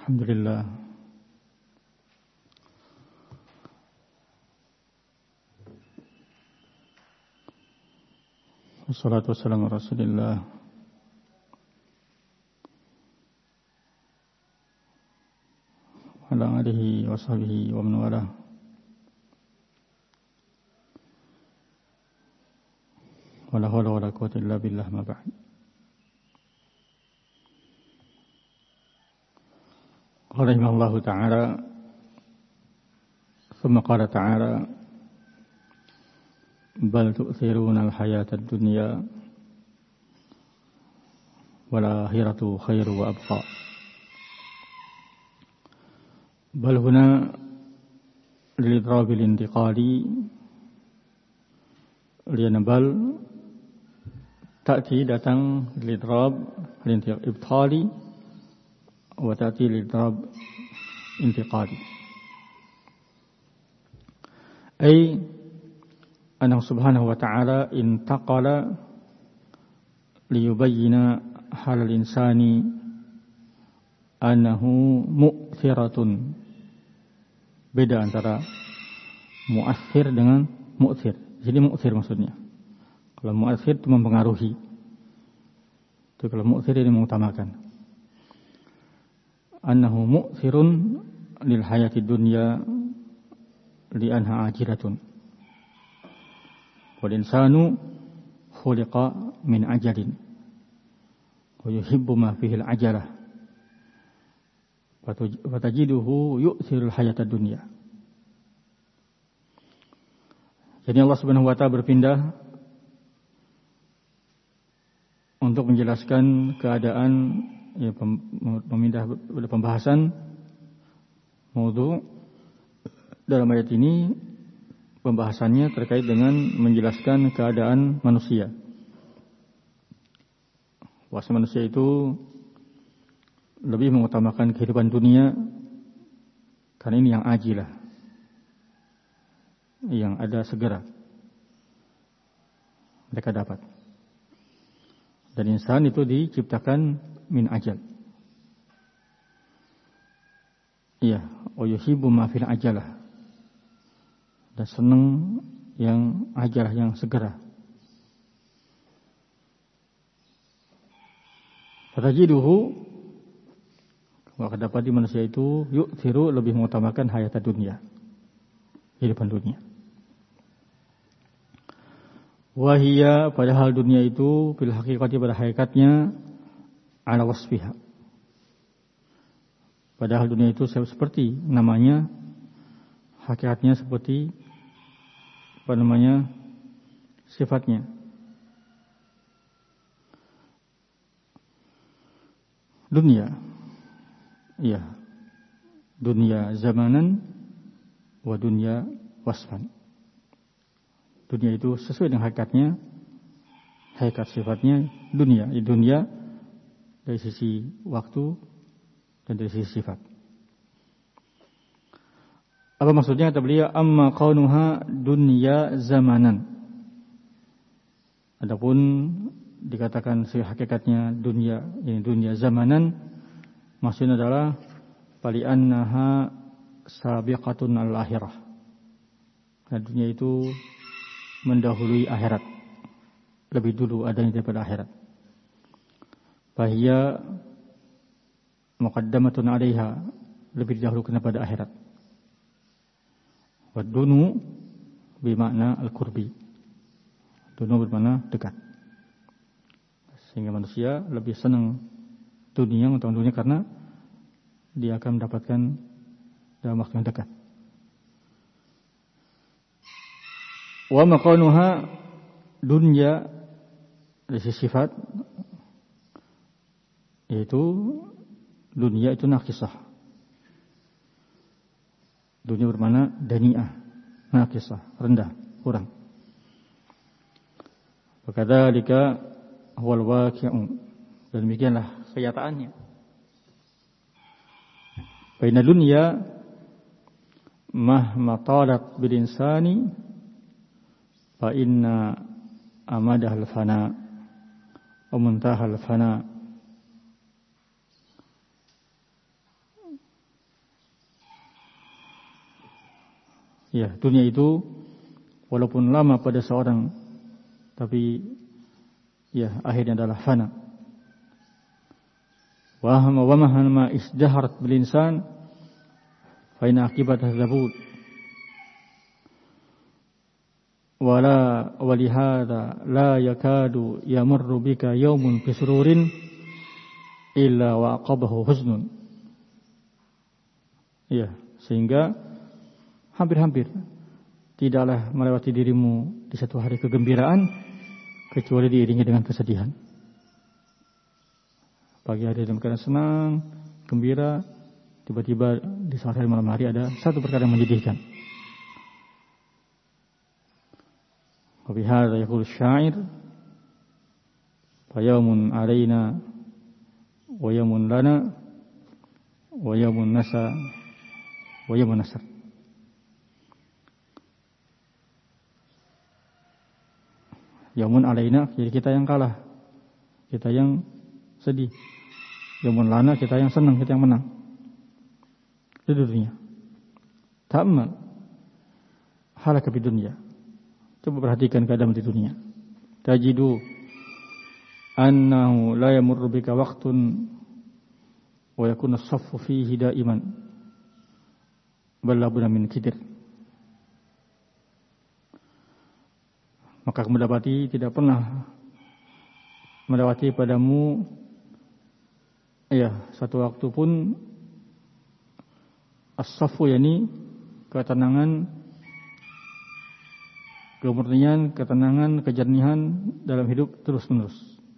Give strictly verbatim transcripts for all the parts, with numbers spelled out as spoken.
Alhamdulillah. Wassalatu wassalamu ala Rasulillah wa ala alihi wa sahbihi wa man walah. Wala hawla wala quwwata illa billah, ma ba'd. Qala Allah ta'ala, thumma qala ta'ala, bal tu'thiruna al-hayata ad-dunya wal akhiratu khairu wa abqa. Bal huna lil-idrab al-intiqali, lian bal ta'ti datang lil-idrab al-ibtali wa ta'ti lil-idrab intiqali. Ay annahu subhanahu wa ta'ala intaqala liyubayyina halal insani annahu mu'thiratun. Beda antara mu'athir dengan mu'thir. Jadi mu'thir maksudnya. Kalau mu'athir itu mempengaruhi. Itu kalau mu'thir ini mengutamakan. Annahu mu'thirun lil hayati dunya li anha ajiratun. Wal insanu khuliqa min ajalin wa yuhibbu ma fihi al-ajalah wa tajiduhu yu'thiru al-hayata dunya. Jadi Allah Subhanahu wa ta'ala berpindah untuk menjelaskan keadaan, ya, memindah pembahasan maudhu dalam ayat ini. Pembahasannya terkait dengan menjelaskan keadaan manusia. Bahwa manusia itu lebih mengutamakan kehidupan dunia karena ini yang ajilah, yang ada segera mereka dapat. Dan insan itu diciptakan min ajal. Iya, wa yuhibbu ma fil ajalah. Dan senang yang ajalah, yang segera. Fatajiduhu, maka dapat di manusia itu yu'thiru, lebih mengutamakan hayata dunia, kehidupan dunia. Wahia, padahal dunia itu bil haqiqati, pada hakikatnya ala wasfiha. Padahal dunia itu seperti namanya, hakikatnya seperti apa namanya, sifatnya. Dunia, iya, dunia zamanan wa dunia wasfan. Dunia itu sesuai dengan hakikatnya, hakikat sifatnya dunia. Dunia dari sisi waktu dan dari sisi sifat. Apa maksudnya kata beliau? Amma kaunuha dunya zamanan. Adapun dikatakan hakikatnya dunia, ini dunia zamanan, maksudnya adalah pali annaha sabiqatun al-akhirah. Karena dunia itu mendahului akhirat, lebih dulu adanya daripada akhirat. Fahiya muqaddamatun 'alaiha, lebih didahulukan pada akhirat. Wadunu bermakna al-qurbi. Dunu bermakna dekat. Sehingga manusia lebih senang dunia, untuk dunia karena dia akan mendapatkan dalam waktu yang dekat. Wa maqanuha dunya, dari sifat, yaitu dunia itu naqisah. Dunia bermakna dani'ah, naqisah, rendah, kurang. Fakadzalika huwal waqi'u, dan demikianlah kenyataannya. Fa inna dunya mahma talat bil insani fa inna amadahal fana wa muntahal fana. Ya, dunia itu walaupun lama pada seorang, tapi ya akhirnya adalah fana. Wa wa mahma isdaharat bil insan fa in aqibatah zabud. Wala walihada la yakadu yamurru bika yawmun bi sururin illa wa aqabahu husnun. Ya, sehingga hampir-hampir tidaklah melewati dirimu di satu hari kegembiraan kecuali diiringi dengan kesedihan. Pagi hari dalam keadaan senang, gembira, tiba-tiba di sore hari malam hari ada satu perkara yang menyedihkan. Wa bihadza yaqulu syair fa yawmun 'alaina wa yawmun lana wa yawmun nasa wa yawmun nasr. Yawmun 'alaina, jadi kita yang kalah, kita yang sedih. Yawmun lana, kita yang senang, kita yang menang. Itu dunia. Ta'ammal halaka fid dunya. Coba perhatikan keadaan di dunia. Tajidu annahu la yamurru bika waqtun wa yakunu as-saffu fihi da'iman. Bal labuna min kidir. Maka kamu dapati tidak pernah melewati padamu ya satu waktu pun as-safu, yakni ketenangan, kemurnian, ketenangan, kejernihan dalam hidup terus-menerus.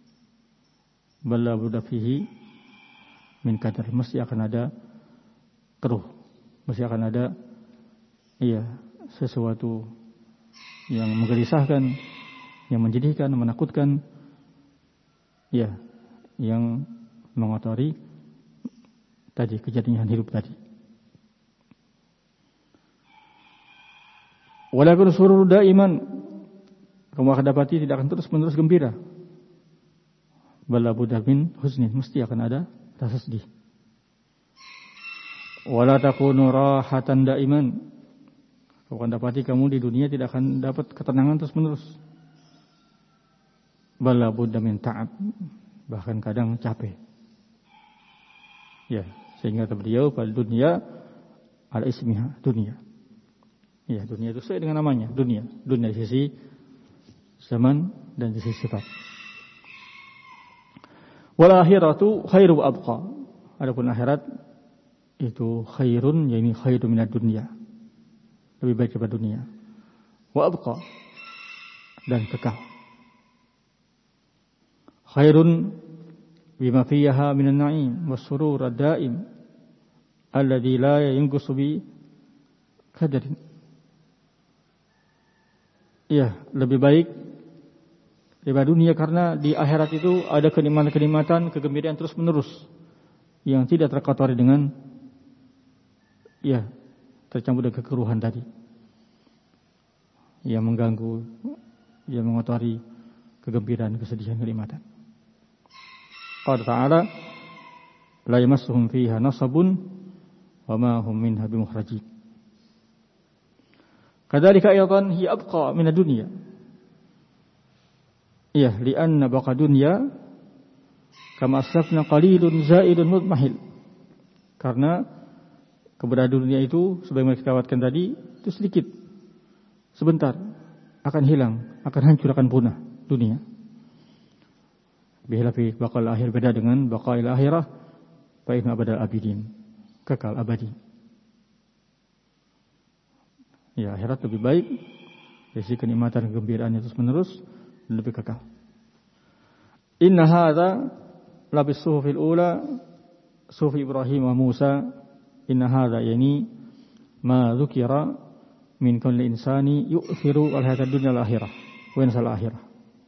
Bala budda fihi min kadar, mesti akan ada keruh, mesti akan ada iya sesuatu yang menggelisahkan, yang menjadikan, menakutkan, ya, yang mengotori tadi kejadian hidup tadi. Walakin surur daiman, kamu akan dapati tidak akan terus-menerus gembira. Bala budda min husnin, mesti akan ada rasa sedih. Wala takunu rahatan daiman, kamu akan dapati kamu di dunia tidak akan dapat ketenangan terus-menerus. Bala budda min ta'ab, bahkan kadang capek. Ya, sehingga beliau pada dunia al ismiha, dunia. Ya, dunia itu sesuai dengan namanya, dunia. Dunia di sisi zaman dan di sisi sifat. Wal akhiratu khairu wa abqa. Adapun akhirat itu khairun, yakni khairu minad dunya. Lebih baik daripada dunia. Wa abqa, dan kekal. Khairun bima fiha minan na'im was-surur ad-da'im alladhi la yanqusu bi qadarin. Ya, lebih baik daripada dunia karena di akhirat itu ada kenikmatan-kenikmatan, kegembiraan terus-menerus yang tidak terkotori dengan ya tercampur dengan kekeruhan tadi, yang mengganggu, yang mengotori kegembiraan, kesedihan, kenikmatan. Qala ta'ala la yamassuhum fiha nasabun wa ma hum minha bimukhrajin. Kadzalika ayatan hiya abqa min ad-dunya. Iya, li'anna baqa dunya kama asrafna qalilun zaidun mudmahil. Karena keberadaan dunia itu sebagaimana kita katakan tadi itu sedikit, sebentar akan hilang, akan hancur, akan punah dunia. Bihilafi baqal akhir, beda dengan baqail akhirah, fa inna abadal abidin, kekal abadi. Ya, akhirat lebih baik, dari kenikmatan, kegembiraan terus menerus, lebih kekal. Inna hadza la bis suhufil ula, suhuf Ibrahim wa Musa. Inna hadza yani ma dzukira min kulli insani yu'thiru al-hayatad dunya al-akhirah wa yansal akhirah.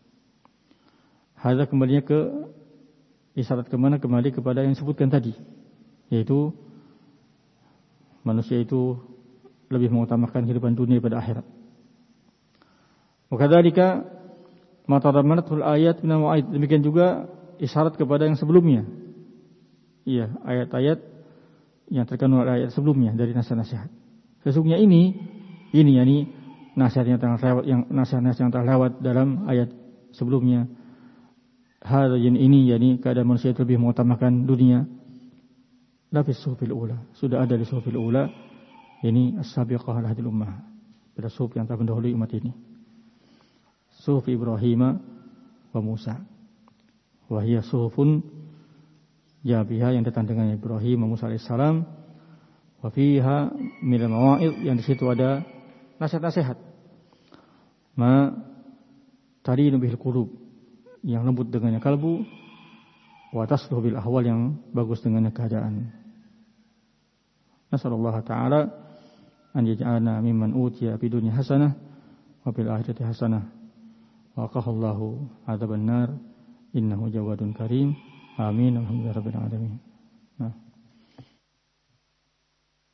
Hadza kembalinya ke isyarat kemana? Kembali kepada yang disebutkan tadi, yaitu manusia itu lebih mengutamakan kehidupan dunia daripada akhirat. Wa kadzalika ma tadammanathu al-ayat min al-wa'id, demikian juga isyarat kepada yang sebelumnya. Iya, ayat-ayat yang terkandung ayat sebelumnya dari nasihat-nasihat. Sesungguhnya ini Ini yani nasihatnya telah lewat yang nasihat-nasihat yang telah lewat dalam ayat sebelumnya. Hadzal ini yani keadaan manusia itu lebih mengutamakan dunia. Lapis suhufil ula, sudah ada di suhufil ula, ini as-sabiqah al hadil ummah, pada suhuf yang telah mendahului umat ini. Suhuf Ibrahim wa Musa. Wa hiya suhufun jabiha yang datang dengan Ibrahim wa Musa alaihissalam. Wa fiha min al-mawa'id, yang di situ ada nasihat-nasihat. Ma tarinu bihil qulub, yang lembut dengannya kalbu, wa tasluhu bil ahwal, yang bagus dengannya keadaan. Nasallallahu ta'ala an yaj'alna mimman utiya fid dunya hasanah wa fil akhirati hasanah wa qahallahu adzaban nar innahu jawadun karim. Amin. Alhamdulillahirabbil alamin. Nah.